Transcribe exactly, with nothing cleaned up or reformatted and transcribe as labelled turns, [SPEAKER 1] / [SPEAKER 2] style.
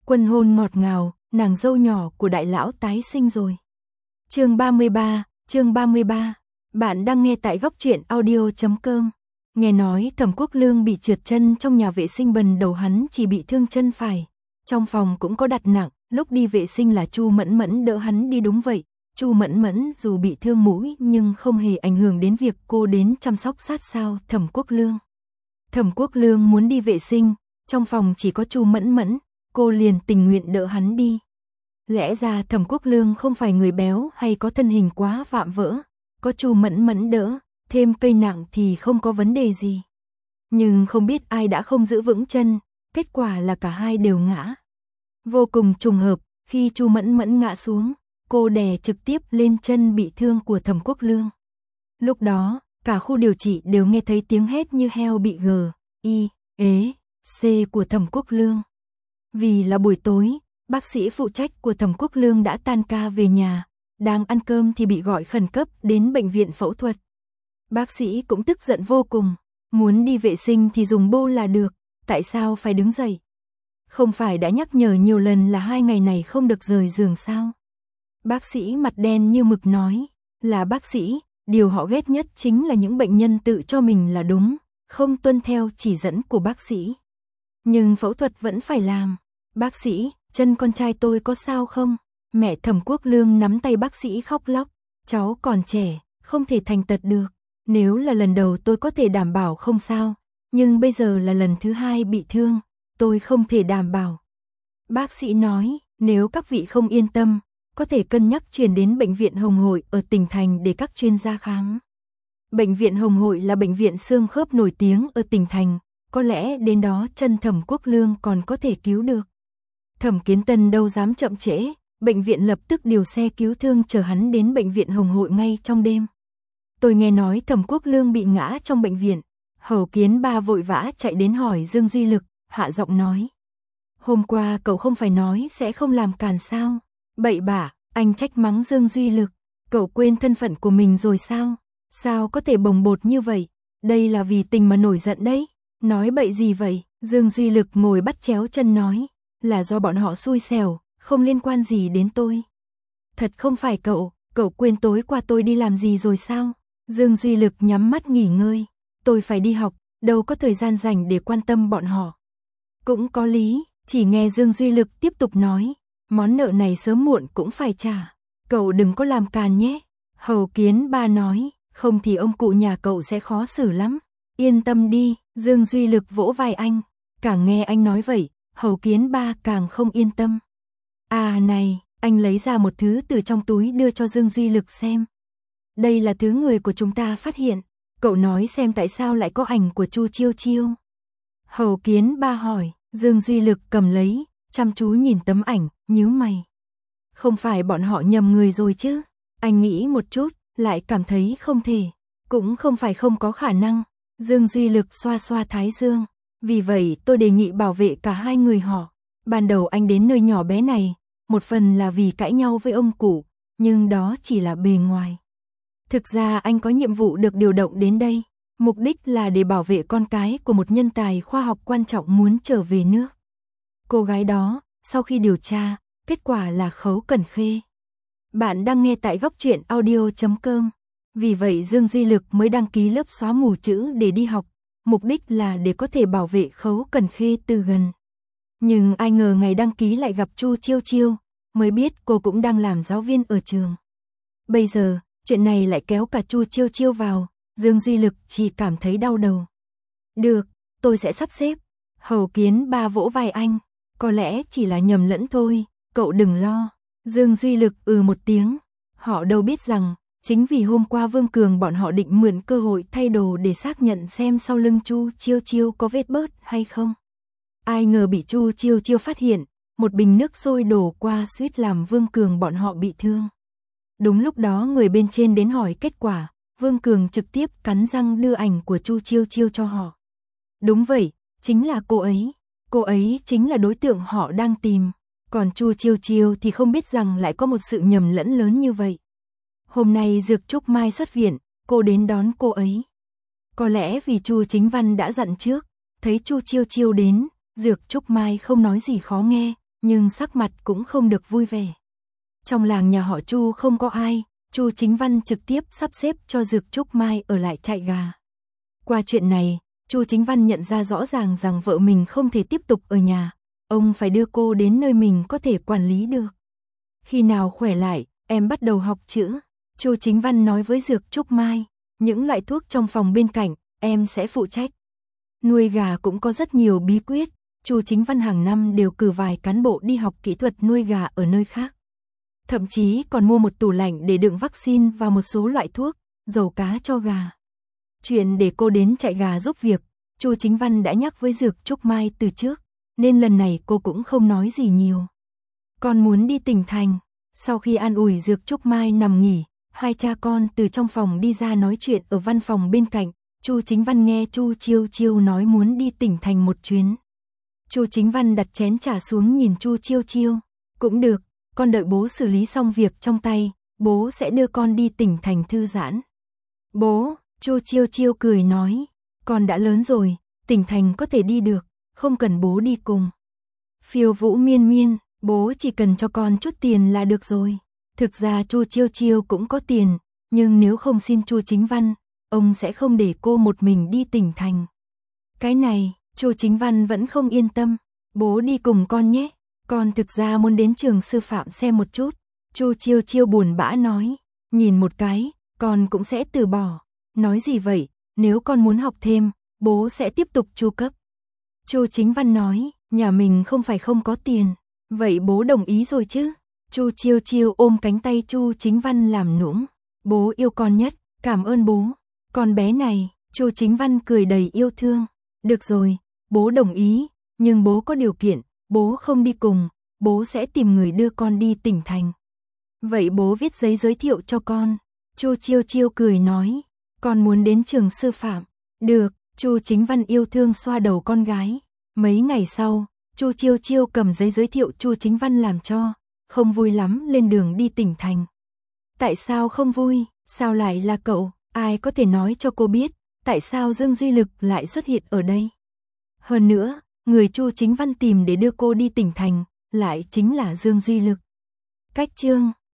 [SPEAKER 1] Quân hôn ngọt ngào, nàng dâu nhỏ của đại lão tái sinh rồi. Chương ba mươi ba, chương ba mươi ba. Bạn đang nghe tại góc truyện audio chấm com. Nghe nói Thẩm Quốc Lương bị trượt chân trong nhà vệ sinh, bần đầu hắn chỉ bị thương chân phải. Trong phòng cũng có đặt nặng, lúc đi vệ sinh là Chu Mẫn Mẫn đỡ hắn đi. Đúng vậy, Chu Mẫn Mẫn dù bị thương mũi nhưng không hề ảnh hưởng đến việc cô đến chăm sóc sát sao Thẩm Quốc Lương. Thẩm Quốc Lương muốn đi vệ sinh, trong phòng chỉ có Chu Mẫn Mẫn, cô liền tình nguyện đỡ hắn đi. Lẽ ra Thẩm Quốc Lương không phải người béo hay có thân hình quá vạm vỡ, có Chu Mẫn Mẫn đỡ, thêm cây nặng thì không có vấn đề gì. Nhưng không biết ai đã không giữ vững chân, kết quả là cả hai đều ngã. Vô cùng trùng hợp, khi Chu Mẫn Mẫn ngã xuống, cô đè trực tiếp lên chân bị thương của Thẩm Quốc Lương. Lúc đó, cả khu điều trị đều nghe thấy tiếng hét như heo bị gờ, y, ế, c của Thẩm Quốc Lương. Vì là buổi tối, bác sĩ phụ trách của Thẩm Quốc Lương đã tan ca về nhà, đang ăn cơm thì bị gọi khẩn cấp đến bệnh viện phẫu thuật. Bác sĩ cũng tức giận vô cùng, muốn đi vệ sinh thì dùng bô là được, tại sao phải đứng dậy? Không phải đã nhắc nhở nhiều lần là hai ngày này không được rời giường sao? Bác sĩ mặt đen như mực nói, là bác sĩ, điều họ ghét nhất chính là những bệnh nhân tự cho mình là đúng, không tuân theo chỉ dẫn của bác sĩ. Nhưng phẫu thuật vẫn phải làm. Bác sĩ, chân con trai tôi có sao không? Mẹ Thẩm Quốc Lương nắm tay bác sĩ khóc lóc, cháu còn trẻ, không thể thành tật được. Nếu là lần đầu tôi có thể đảm bảo không sao, nhưng bây giờ là lần thứ hai bị thương, tôi không thể đảm bảo. Bác sĩ nói, nếu các vị không yên tâm, có thể cân nhắc chuyển đến Bệnh viện Hồng Hội ở tỉnh thành để các chuyên gia khám. Bệnh viện Hồng Hội là bệnh viện xương khớp nổi tiếng ở tỉnh thành, có lẽ đến đó chân Thẩm Quốc Lương còn có thể cứu được. Thẩm Kiến Tân đâu dám chậm trễ, bệnh viện lập tức điều xe cứu thương chở hắn đến Bệnh viện Hồng Hội ngay trong đêm. Tôi nghe nói Thẩm Quốc Lương bị ngã trong bệnh viện, Hầu Kiến Ba vội vã chạy đến hỏi Dương Duy Lực, hạ giọng nói. Hôm qua cậu không phải nói sẽ không làm càn sao? Bậy bạ, anh trách mắng Dương Duy Lực, cậu quên thân phận của mình rồi sao? Sao có thể bồng bột như vậy? Đây là vì tình mà nổi giận đấy. Nói bậy gì vậy? Dương Duy Lực ngồi bắt chéo chân nói, là do bọn họ xui xẻo, không liên quan gì đến tôi. Thật không phải cậu, cậu quên tối qua tôi đi làm gì rồi sao? Dương Duy Lực nhắm mắt nghỉ ngơi, tôi phải đi học, đâu có thời gian rảnh để quan tâm bọn họ. Cũng có lý, chỉ nghe Dương Duy Lực tiếp tục nói, món nợ này sớm muộn cũng phải trả, cậu đừng có làm càn nhé. Hầu Kiến Ba nói, không thì ông cụ nhà cậu sẽ khó xử lắm. Yên tâm đi, Dương Duy Lực vỗ vai anh, càng nghe anh nói vậy, Hầu Kiến Ba càng không yên tâm. À này, anh lấy ra một thứ từ trong túi đưa cho Dương Duy Lực xem. Đây là thứ người của chúng ta phát hiện, cậu nói xem tại sao lại có ảnh của Chu Chiêu Chiêu. Hầu Kiến Ba hỏi, Dương Duy Lực cầm lấy, chăm chú nhìn tấm ảnh, nhíu mày. Không phải bọn họ nhầm người rồi chứ? Anh nghĩ một chút, lại cảm thấy không thể, cũng không phải không có khả năng. Dương Duy Lực xoa xoa thái dương, vì vậy tôi đề nghị bảo vệ cả hai người họ. Ban đầu anh đến nơi nhỏ bé này, một phần là vì cãi nhau với ông cụ, nhưng đó chỉ là bề ngoài. Thực ra anh có nhiệm vụ được điều động đến đây, mục đích là để bảo vệ con cái của một nhân tài khoa học quan trọng muốn trở về nước. Cô gái đó, sau khi điều tra, kết quả là Khấu Cẩn Khê. Bạn đang nghe tại góc truyện audio chấm com. Vì vậy Dương Duy Lực mới đăng ký lớp xóa mù chữ để đi học, mục đích là để có thể bảo vệ Khấu Cẩn Khê từ gần. Nhưng ai ngờ ngày đăng ký lại gặp Chu Chiêu Chiêu, mới biết cô cũng đang làm giáo viên ở trường. Bây giờ, chuyện này lại kéo cả Chu Chiêu Chiêu vào, Dương Duy Lực chỉ cảm thấy đau đầu. Được, tôi sẽ sắp xếp. Hầu Kiến Ba vỗ vai anh, có lẽ chỉ là nhầm lẫn thôi, cậu đừng lo. Dương Duy Lực ừ một tiếng, họ đâu biết rằng, chính vì hôm qua Vương Cường bọn họ định mượn cơ hội thay đồ để xác nhận xem sau lưng Chu Chiêu Chiêu có vết bớt hay không. Ai ngờ bị Chu Chiêu Chiêu phát hiện, một bình nước sôi đổ qua suýt làm Vương Cường bọn họ bị thương. Đúng lúc đó người bên trên đến hỏi kết quả, Vương Cường trực tiếp cắn răng đưa ảnh của Chu Chiêu Chiêu cho họ. Đúng vậy, chính là cô ấy, cô ấy chính là đối tượng họ đang tìm, còn Chu Chiêu Chiêu thì không biết rằng lại có một sự nhầm lẫn lớn như vậy. Hôm nay Dược Trúc Mai xuất viện, cô đến đón cô ấy. Có lẽ vì Chu Chính Văn đã dặn trước, thấy Chu Chiêu Chiêu đến, Dược Trúc Mai không nói gì khó nghe, nhưng sắc mặt cũng không được vui vẻ. Trong làng nhà họ Chu không có ai, Chu Chính Văn trực tiếp sắp xếp cho Dược Trúc Mai ở lại trại gà. Qua chuyện này, Chu Chính Văn nhận ra rõ ràng rằng vợ mình không thể tiếp tục ở nhà, ông phải đưa cô đến nơi mình có thể quản lý được. Khi nào khỏe lại, em bắt đầu học chữ. Chu Chính Văn nói với Dược Trúc Mai, những loại thuốc trong phòng bên cạnh, em sẽ phụ trách. Nuôi gà cũng có rất nhiều bí quyết, Chu Chính Văn hàng năm đều cử vài cán bộ đi học kỹ thuật nuôi gà ở nơi khác. Thậm chí còn mua một tủ lạnh để đựng vaccine và một số loại thuốc, dầu cá cho gà. Chuyện để cô đến trại gà giúp việc, Chu Chính Văn đã nhắc với Dược Trúc Mai từ trước, nên lần này cô cũng không nói gì nhiều. Con muốn đi tỉnh thành. Sau khi an ủi Dược Trúc Mai nằm nghỉ, hai cha con từ trong phòng đi ra nói chuyện ở văn phòng bên cạnh. Chu Chính Văn nghe Chu Chiêu Chiêu nói muốn đi tỉnh thành một chuyến. Chu Chính Văn đặt chén trà xuống nhìn Chu Chiêu Chiêu. Cũng được, con đợi bố xử lý xong việc trong tay, bố sẽ đưa con đi tỉnh thành thư giãn. Bố, Chu Chiêu Chiêu cười nói, con đã lớn rồi, tỉnh thành có thể đi được, không cần bố đi cùng. Phiêu Vũ miên miên, bố chỉ cần cho con chút tiền là được rồi. Thực ra Chu Chiêu Chiêu cũng có tiền, nhưng nếu không xin Chu Chính Văn, ông sẽ không để cô một mình đi tỉnh thành. Cái này, Chu Chính Văn vẫn không yên tâm. Bố đi cùng con nhé, con thực ra muốn đến trường sư phạm xem một chút. Chu Chiêu Chiêu buồn bã nói, nhìn một cái, con cũng sẽ từ bỏ. Nói gì vậy, nếu con muốn học thêm, bố sẽ tiếp tục chu cấp. Chu Chính Văn nói, nhà mình không phải không có tiền, vậy bố đồng ý rồi chứ? Chu Chiêu Chiêu ôm cánh tay Chu Chính Văn làm nũng, bố yêu con nhất, cảm ơn bố. Con bé này, Chu Chính Văn cười đầy yêu thương, được rồi, bố đồng ý, nhưng bố có điều kiện, bố không đi cùng, bố sẽ tìm người đưa con đi tỉnh thành. Vậy bố viết giấy giới thiệu cho con. Chu Chiêu Chiêu cười nói, con muốn đến trường sư phạm. Được, Chu Chính Văn yêu thương xoa đầu con gái. Mấy ngày sau, Chu Chiêu Chiêu cầm giấy giới thiệu Chu Chính Văn làm cho, không vui lắm lên đường đi tỉnh thành. Tại sao không vui, sao lại là cậu, ai có thể nói cho cô biết, tại sao Dương Duy Lực lại xuất hiện ở đây? Hơn nữa, người Chu Chính Văn tìm để đưa cô đi tỉnh thành, lại chính là Dương Duy Lực. Cách chương